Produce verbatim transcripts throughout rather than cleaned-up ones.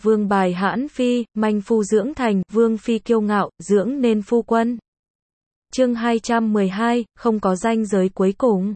vương bài hãn phi, manh phu dưỡng thành, vương phi kiêu ngạo, dưỡng nên phu quân. Chương hai trăm mười hai, không có ranh giới cuối cùng.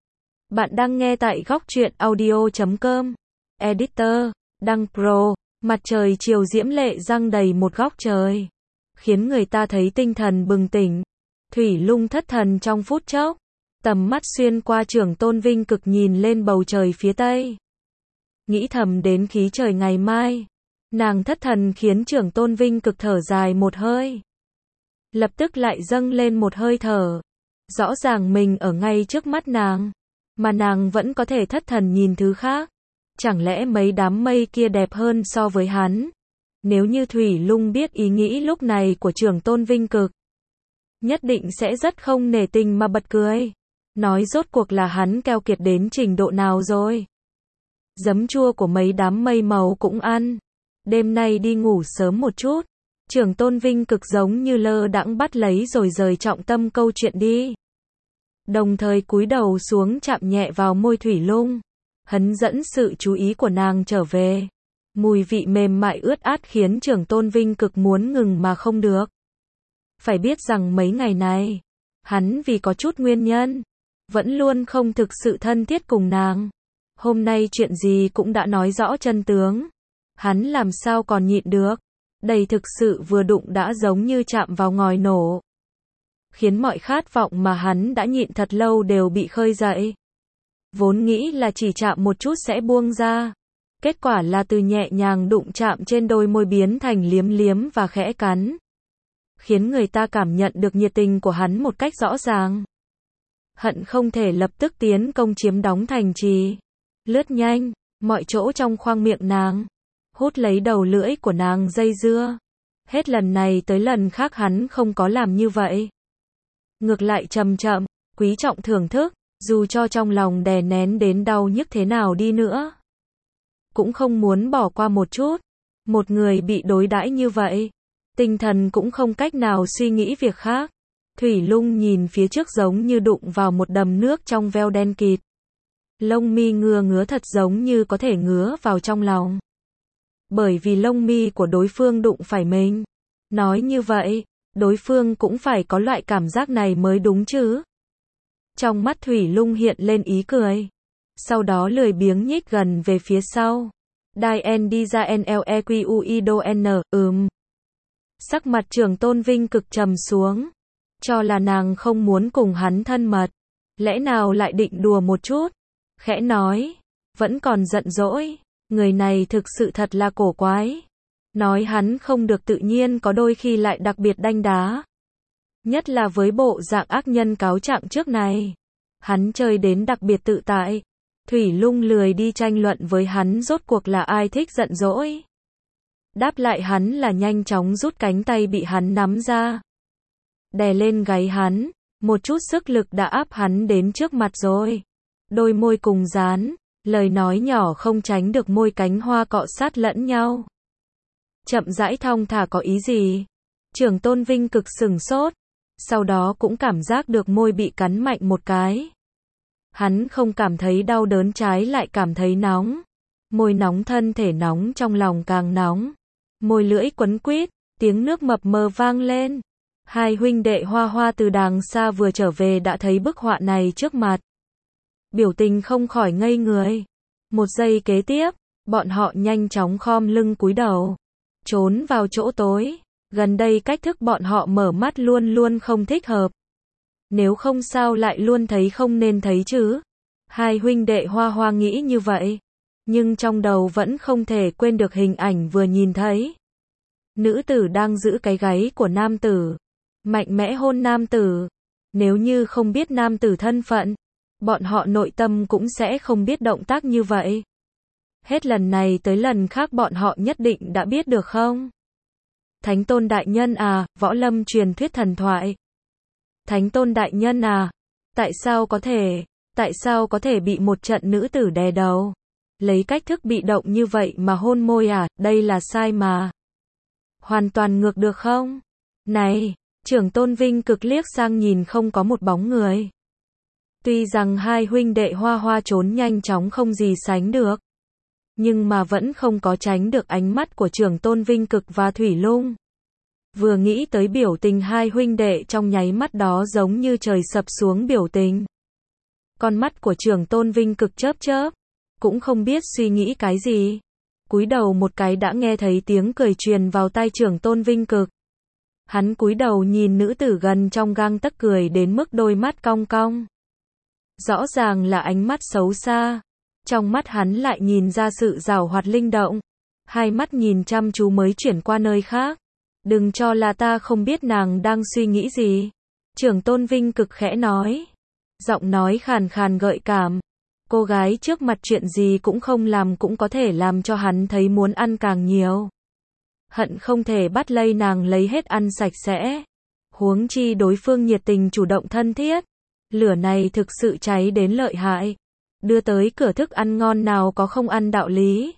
Bạn đang nghe tại góc truyện audio chấm com. Editor, Đăng Pro, mặt trời chiều diễm lệ răng đầy một góc trời, khiến người ta thấy tinh thần bừng tỉnh. Thủy Lung thất thần trong phút chốc, tầm mắt xuyên qua Trưởng Tôn Vinh Cực nhìn lên bầu trời phía tây. Nghĩ thầm đến khí trời ngày mai, nàng thất thần khiến Trưởng Tôn Vinh Cực thở dài một hơi. Lập tức lại dâng lên một hơi thở. Rõ ràng mình ở ngay trước mắt nàng, mà nàng vẫn có thể thất thần nhìn thứ khác. Chẳng lẽ mấy đám mây kia đẹp hơn so với hắn? Nếu như Thủy Lung biết ý nghĩ lúc này của Trưởng Tôn Vinh Cực, nhất định sẽ rất không nể tình mà bật cười. Nói rốt cuộc là hắn keo kiệt đến trình độ nào rồi? Giấm chua của mấy đám mây màu cũng ăn. Đêm nay đi ngủ sớm một chút. Trưởng Tôn Vinh Cực giống như lơ đãng bắt lấy rồi rời trọng tâm câu chuyện đi. Đồng thời cúi đầu xuống chạm nhẹ vào môi Thủy Lung, hấn dẫn sự chú ý của nàng trở về. Mùi vị mềm mại ướt át khiến Trưởng Tôn Vinh Cực muốn ngừng mà không được. Phải biết rằng mấy ngày này, hắn vì có chút nguyên nhân, vẫn luôn không thực sự thân thiết cùng nàng. Hôm nay chuyện gì cũng đã nói rõ chân tướng. Hắn làm sao còn nhịn được. Đây thực sự vừa đụng đã giống như chạm vào ngòi nổ, khiến mọi khát vọng mà hắn đã nhịn thật lâu đều bị khơi dậy. Vốn nghĩ là chỉ chạm một chút sẽ buông ra. Kết quả là từ nhẹ nhàng đụng chạm trên đôi môi biến thành liếm liếm và khẽ cắn, khiến người ta cảm nhận được nhiệt tình của hắn một cách rõ ràng. Hận không thể lập tức tiến công chiếm đóng thành trì. Lướt nhanh, mọi chỗ trong khoang miệng nàng, hút lấy đầu lưỡi của nàng dây dưa. Hết lần này tới lần khác hắn không có làm như vậy. Ngược lại chậm chậm, quý trọng thưởng thức, dù cho trong lòng đè nén đến đau nhức thế nào đi nữa, cũng không muốn bỏ qua một chút. Một người bị đối đãi như vậy, tinh thần cũng không cách nào suy nghĩ việc khác. Thủy Lung nhìn phía trước giống như đụng vào một đầm nước trong veo đen kịt. Lông mi ngứa ngứa thật giống như có thể ngứa vào trong lòng. Bởi vì lông mi của đối phương đụng phải mình. Nói như vậy, đối phương cũng phải có loại cảm giác này mới đúng chứ. Trong mắt Thủy Lung hiện lên ý cười. Sau đó lười biếng nhích gần về phía sau. Đai en đi ra en lờ e quy u i đô n, ừm. Sắc mặt Trưởng Tôn Vinh Cực trầm xuống. Cho là nàng không muốn cùng hắn thân mật. Lẽ nào lại định đùa một chút? Khẽ nói, vẫn còn giận dỗi. Người này thực sự thật là cổ quái. Nói hắn không được tự nhiên có đôi khi lại đặc biệt đanh đá. Nhất là với bộ dạng ác nhân cáo trạng trước này. Hắn chơi đến đặc biệt tự tại. Thủy Lung lười đi tranh luận với hắn rốt cuộc là ai thích giận dỗi. Đáp lại hắn là nhanh chóng rút cánh tay bị hắn nắm ra, đè lên gáy hắn. Một chút sức lực đã áp hắn đến trước mặt rồi. Đôi môi cùng dán, lời nói nhỏ không tránh được môi cánh hoa cọ sát lẫn nhau. Chậm rãi thong thả có ý gì? Trưởng Tôn Vinh Cực sừng sốt, sau đó cũng cảm giác được môi bị cắn mạnh một cái. Hắn không cảm thấy đau đớn, trái lại cảm thấy nóng. Môi nóng, thân thể nóng, trong lòng càng nóng. Môi lưỡi quấn quýt, tiếng nước mập mờ vang lên. Hai huynh đệ Hoa Hoa từ đàng xa vừa trở về đã thấy bức họa này trước mặt. Biểu tình không khỏi ngây người. Một giây kế tiếp, bọn họ nhanh chóng khom lưng cúi đầu, trốn vào chỗ tối. Gần đây cách thức bọn họ mở mắt luôn luôn không thích hợp. Nếu không sao lại luôn thấy không nên thấy chứ. Hai huynh đệ Hoa Hoa nghĩ như vậy. Nhưng trong đầu vẫn không thể quên được hình ảnh vừa nhìn thấy. Nữ tử đang giữ cái gáy của nam tử, mạnh mẽ hôn nam tử. Nếu như không biết nam tử thân phận, bọn họ nội tâm cũng sẽ không biết động tác như vậy. Hết lần này tới lần khác bọn họ nhất định đã biết được không? Thánh Tôn đại nhân à, võ lâm truyền thuyết thần thoại. Thánh Tôn đại nhân à, tại sao có thể, tại sao có thể bị một trận nữ tử đè đầu? Lấy cách thức bị động như vậy mà hôn môi à, đây là sai mà. Hoàn toàn ngược được không? Này, Trưởng Tôn Vinh Cực liếc sang nhìn không có một bóng người. Tuy rằng hai huynh đệ Hoa Hoa trốn nhanh chóng không gì sánh được, nhưng mà vẫn không có tránh được ánh mắt của Trưởng Tôn Vinh Cực và Thủy Lung. Vừa nghĩ tới biểu tình hai huynh đệ trong nháy mắt đó giống như trời sập xuống biểu tình. Con mắt của Trưởng Tôn Vinh Cực chớp chớp, cũng không biết suy nghĩ cái gì. Cúi đầu một cái đã nghe thấy tiếng cười truyền vào tai Trưởng Tôn Vinh Cực. Hắn cúi đầu nhìn nữ tử gần trong gang tấc cười đến mức đôi mắt cong cong. Rõ ràng là ánh mắt xấu xa. Trong mắt hắn lại nhìn ra sự giảo hoạt linh động. Hai mắt nhìn chăm chú mới chuyển qua nơi khác. Đừng cho là ta không biết nàng đang suy nghĩ gì. Trưởng Tôn Vinh Cực khẽ nói. Giọng nói khàn khàn gợi cảm. Cô gái trước mặt chuyện gì cũng không làm cũng có thể làm cho hắn thấy muốn ăn càng nhiều. Hận không thể bắt lấy nàng lấy hết ăn sạch sẽ. Huống chi đối phương nhiệt tình chủ động thân thiết. Lửa này thực sự cháy đến lợi hại. Đưa tới cửa thức ăn ngon nào có không ăn đạo lý.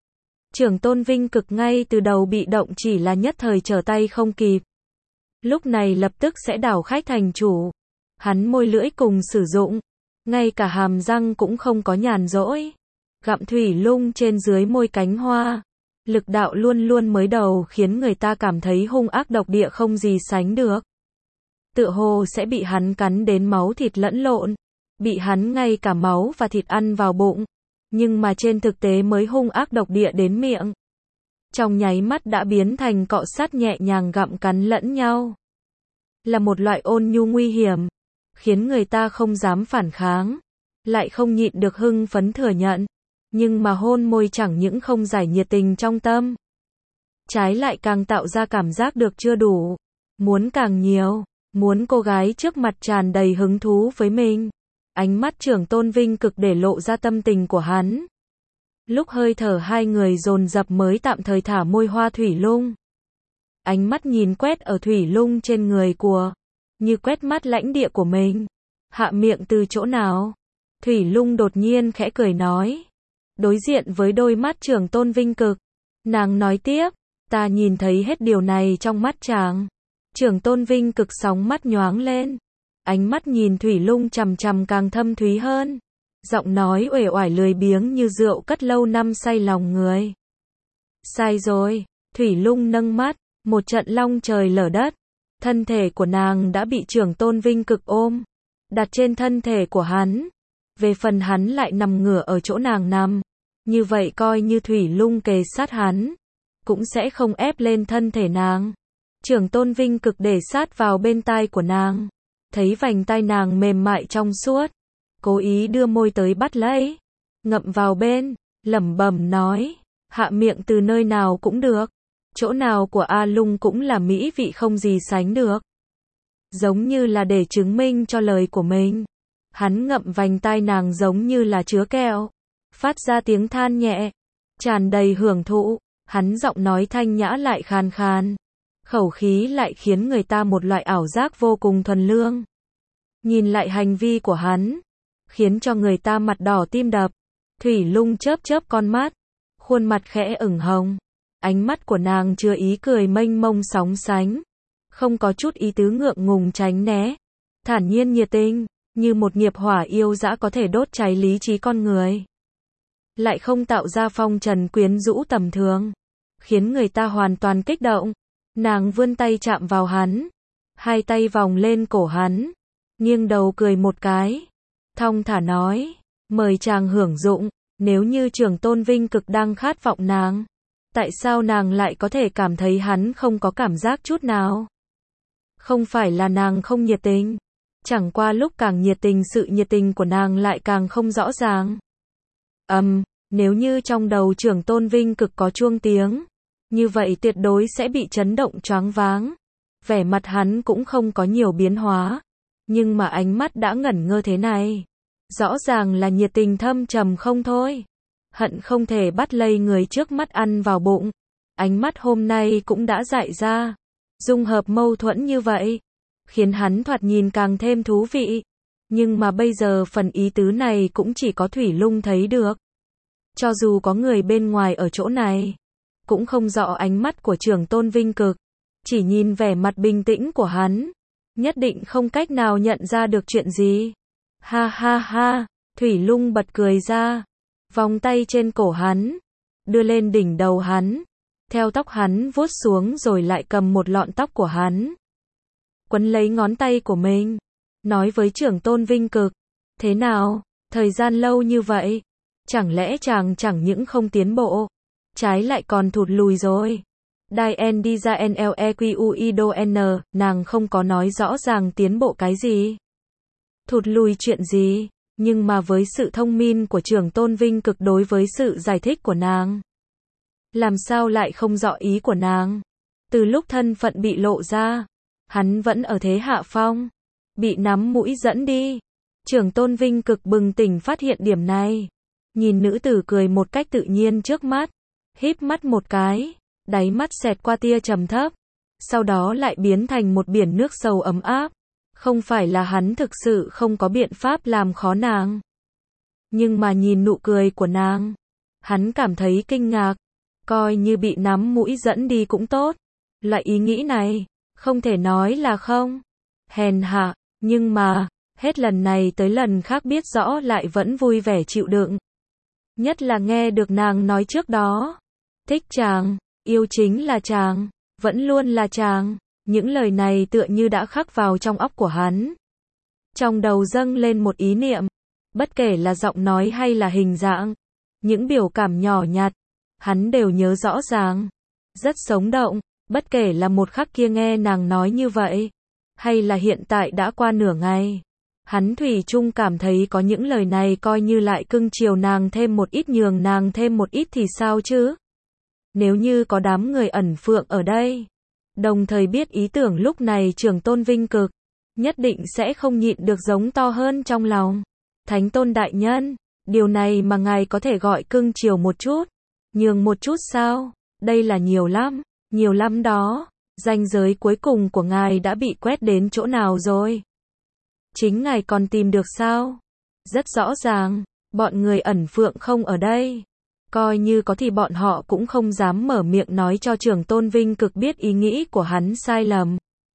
Trưởng Tôn Vinh Cực ngay từ đầu bị động chỉ là nhất thời trở tay không kịp. Lúc này lập tức sẽ đảo khách thành chủ. Hắn môi lưỡi cùng sử dụng. Ngay cả hàm răng cũng không có nhàn rỗi. Gặm Thủy Lung trên dưới môi cánh hoa. Lực đạo luôn luôn mới đầu khiến người ta cảm thấy hung ác độc địa không gì sánh được. Tựa hồ sẽ bị hắn cắn đến máu thịt lẫn lộn. Bị hắn ngay cả máu và thịt ăn vào bụng. Nhưng mà trên thực tế mới hung ác độc địa đến miệng. Trong nháy mắt đã biến thành cọ sát nhẹ nhàng gặm cắn lẫn nhau. Là một loại ôn nhu nguy hiểm. Khiến người ta không dám phản kháng. Lại không nhịn được hưng phấn thừa nhận. Nhưng mà hôn môi chẳng những không giải nhiệt tình trong tâm. Trái lại càng tạo ra cảm giác được chưa đủ. Muốn càng nhiều. Muốn cô gái trước mặt tràn đầy hứng thú với mình. Ánh mắt Trưởng Tôn Vinh Cực để lộ ra tâm tình của hắn. Lúc hơi thở hai người dồn dập mới tạm thời thả môi hoa Thủy Lung. Ánh mắt nhìn quét ở Thủy Lung trên người của. Như quét mắt lãnh địa của mình. Hạ miệng từ chỗ nào? Thủy Lung đột nhiên khẽ cười nói. Đối diện với đôi mắt Trưởng Tôn Vinh Cực. Nàng nói tiếp. Ta nhìn thấy hết điều này trong mắt chàng. Trưởng Tôn Vinh Cực sóng mắt nhoáng lên. Ánh mắt nhìn Thủy Lung chằm chằm càng thâm thúy hơn. Giọng nói uể oải lười biếng như rượu cất lâu năm say lòng người. Sai rồi. Thủy Lung nâng mắt. Một trận long trời lở đất. Thân thể của nàng đã bị Trưởng Tôn Vinh Cực ôm. Đặt trên thân thể của hắn. Về phần hắn lại nằm ngửa ở chỗ nàng nằm. Như vậy coi như Thủy Lung kề sát hắn. Cũng sẽ không ép lên thân thể nàng. Trưởng Tôn Vinh Cực để sát vào bên tai của nàng. Thấy vành tai nàng mềm mại trong suốt. Cố ý đưa môi tới bắt lấy. Ngậm vào bên. Lẩm bẩm nói. Hạ miệng từ nơi nào cũng được. Chỗ nào của A Lung cũng là mỹ vị không gì sánh được. Giống như là để chứng minh cho lời của mình. Hắn ngậm vành tai nàng giống như là chứa kẹo. Phát ra tiếng than nhẹ. Tràn đầy hưởng thụ. Hắn giọng nói thanh nhã lại khàn khàn. Khẩu khí lại khiến người ta một loại ảo giác vô cùng thuần lương. Nhìn lại hành vi của hắn. Khiến cho người ta mặt đỏ tim đập. Thủy Lung chớp chớp con mắt. Khuôn mặt khẽ ửng hồng. Ánh mắt của nàng chứa ý cười mênh mông sóng sánh. Không có chút ý tứ ngượng ngùng tránh né. Thản nhiên nhiệt tình. Như một nghiệp hỏa yêu dã có thể đốt cháy lý trí con người. Lại không tạo ra phong trần quyến rũ tầm thường. Khiến người ta hoàn toàn kích động. Nàng vươn tay chạm vào hắn. Hai tay vòng lên cổ hắn. Nghiêng đầu cười một cái. Thong thả nói. Mời chàng hưởng dụng. Nếu như Trưởng Tôn Vinh Cực đang khát vọng nàng. Tại sao nàng lại có thể cảm thấy hắn không có cảm giác chút nào? Không phải là nàng không nhiệt tình. Chẳng qua lúc càng nhiệt tình sự nhiệt tình của nàng lại càng không rõ ràng. Ầm, um, nếu như trong đầu Trưởng Tôn Vinh Cực có chuông tiếng. Như vậy tuyệt đối sẽ bị chấn động choáng váng. Vẻ mặt hắn cũng không có nhiều biến hóa. Nhưng mà ánh mắt đã ngẩn ngơ thế này. Rõ ràng là nhiệt tình thâm trầm không thôi. Hận không thể bắt lấy người trước mắt ăn vào bụng. Ánh mắt hôm nay cũng đã dại ra. Dung hợp mâu thuẫn như vậy. Khiến hắn thoạt nhìn càng thêm thú vị. Nhưng mà bây giờ phần ý tứ này cũng chỉ có Thủy Lung thấy được. Cho dù có người bên ngoài ở chỗ này. Cũng không rõ ánh mắt của Trưởng Tôn Vinh Cực. Chỉ nhìn vẻ mặt bình tĩnh của hắn. Nhất định không cách nào nhận ra được chuyện gì. Ha ha ha. Thủy Lung bật cười ra. Vòng tay trên cổ hắn. đưa lên đỉnh đầu hắn, theo tóc hắn vuốt xuống rồi lại cầm một lọn tóc của hắn, quấn lấy ngón tay của mình, nói với Trưởng Tôn Vinh Cực, thế nào, thời gian lâu như vậy, chẳng lẽ chàng chẳng những không tiến bộ, trái lại còn thụt lùi rồi. Đai en đi ra en lờ e quy u i đô n, nàng không có nói rõ ràng tiến bộ cái gì. Thụt lùi chuyện gì, nhưng mà với sự thông minh của Trưởng Tôn Vinh Cực đối với sự giải thích của nàng, làm sao lại không rõ ý của nàng. Từ lúc thân phận bị lộ ra, hắn vẫn ở thế hạ phong, bị nắm mũi dẫn đi. Trưởng Tôn Vinh Cực bừng tỉnh phát hiện điểm này, nhìn nữ tử cười một cách tự nhiên trước mắt, híp mắt một cái, đáy mắt xẹt qua tia trầm thấp, sau đó lại biến thành một biển nước sầu ấm áp. Không phải là hắn thực sự không có biện pháp làm khó nàng, nhưng mà nhìn nụ cười của nàng, hắn cảm thấy kinh ngạc, coi như bị nắm mũi dẫn đi cũng tốt. Loại ý nghĩ này, không thể nói là không hèn hạ, nhưng mà, hết lần này tới lần khác biết rõ lại vẫn vui vẻ chịu đựng. Nhất là nghe được nàng nói trước đó, thích chàng, yêu chính là chàng, vẫn luôn là chàng. Những lời này tựa như đã khắc vào trong óc của hắn. Trong đầu dâng lên một ý niệm, bất kể là giọng nói hay là hình dạng, những biểu cảm nhỏ nhặt, hắn đều nhớ rõ ràng, rất sống động, bất kể là một khắc kia nghe nàng nói như vậy, hay là hiện tại đã qua nửa ngày. Hắn thủy chung cảm thấy có những lời này coi như lại cưng chiều nàng thêm một ít, nhường nàng thêm một ít thì sao chứ? Nếu như có đám người ẩn phượng ở đây, đồng thời biết ý tưởng lúc này Trưởng Tôn Vinh Cực, nhất định sẽ không nhịn được giống to hơn trong lòng. Thánh Tôn đại nhân, điều này mà ngài có thể gọi cưng chiều một chút, nhường một chút sao? Đây là nhiều lắm, nhiều lắm đó. Ranh giới cuối cùng của ngài đã bị quét đến chỗ nào rồi? Chính ngài còn tìm được sao? Rất rõ ràng, bọn người ẩn phượng không ở đây. Coi như có thì bọn họ cũng không dám mở miệng nói cho Trưởng Tôn Vinh Cực biết ý nghĩ của hắn sai lầm.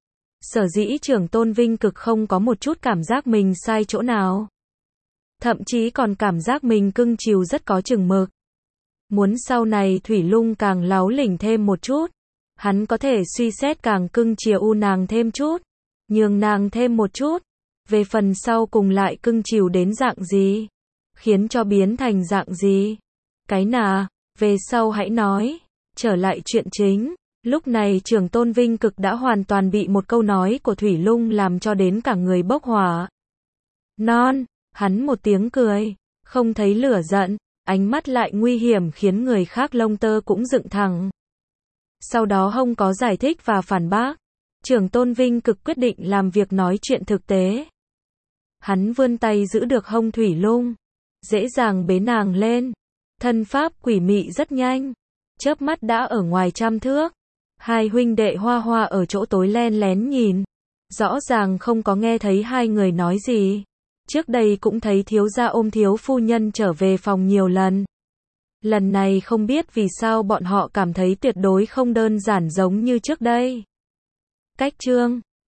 Sở dĩ Trưởng Tôn Vinh Cực không có một chút cảm giác mình sai chỗ nào. Thậm chí còn cảm giác mình cưng chiều rất có chừng mực. Muốn sau này Thủy Lung càng láu lỉnh thêm một chút, hắn có thể suy xét càng cưng chiều u nàng thêm chút, nhường nàng thêm một chút. Về phần sau cùng lại cưng chiều đến dạng gì, khiến cho biến thành dạng gì, cái nà, về sau hãy nói. Trở lại chuyện chính, lúc này Trưởng Tôn Vinh Cực đã hoàn toàn bị một câu nói của Thủy Lung làm cho đến cả người bốc hỏa. Non, hắn một tiếng cười, không thấy lửa giận, ánh mắt lại nguy hiểm khiến người khác lông tơ cũng dựng thẳng. Sau đó không có giải thích và phản bác, Trưởng Tôn Vinh Cực quyết định làm việc nói chuyện thực tế. Hắn vươn tay giữ được hông Thủy Lung, dễ dàng bế nàng lên. Thân pháp quỷ mị rất nhanh, chớp mắt đã ở ngoài trăm thước. Hai huynh đệ Hoa Hoa ở chỗ tối len lén nhìn, rõ ràng không có nghe thấy hai người nói gì. Trước đây cũng thấy thiếu gia ôm thiếu phu nhân trở về phòng nhiều lần. Lần này không biết vì sao bọn họ cảm thấy tuyệt đối không đơn giản giống như trước đây. Cách chương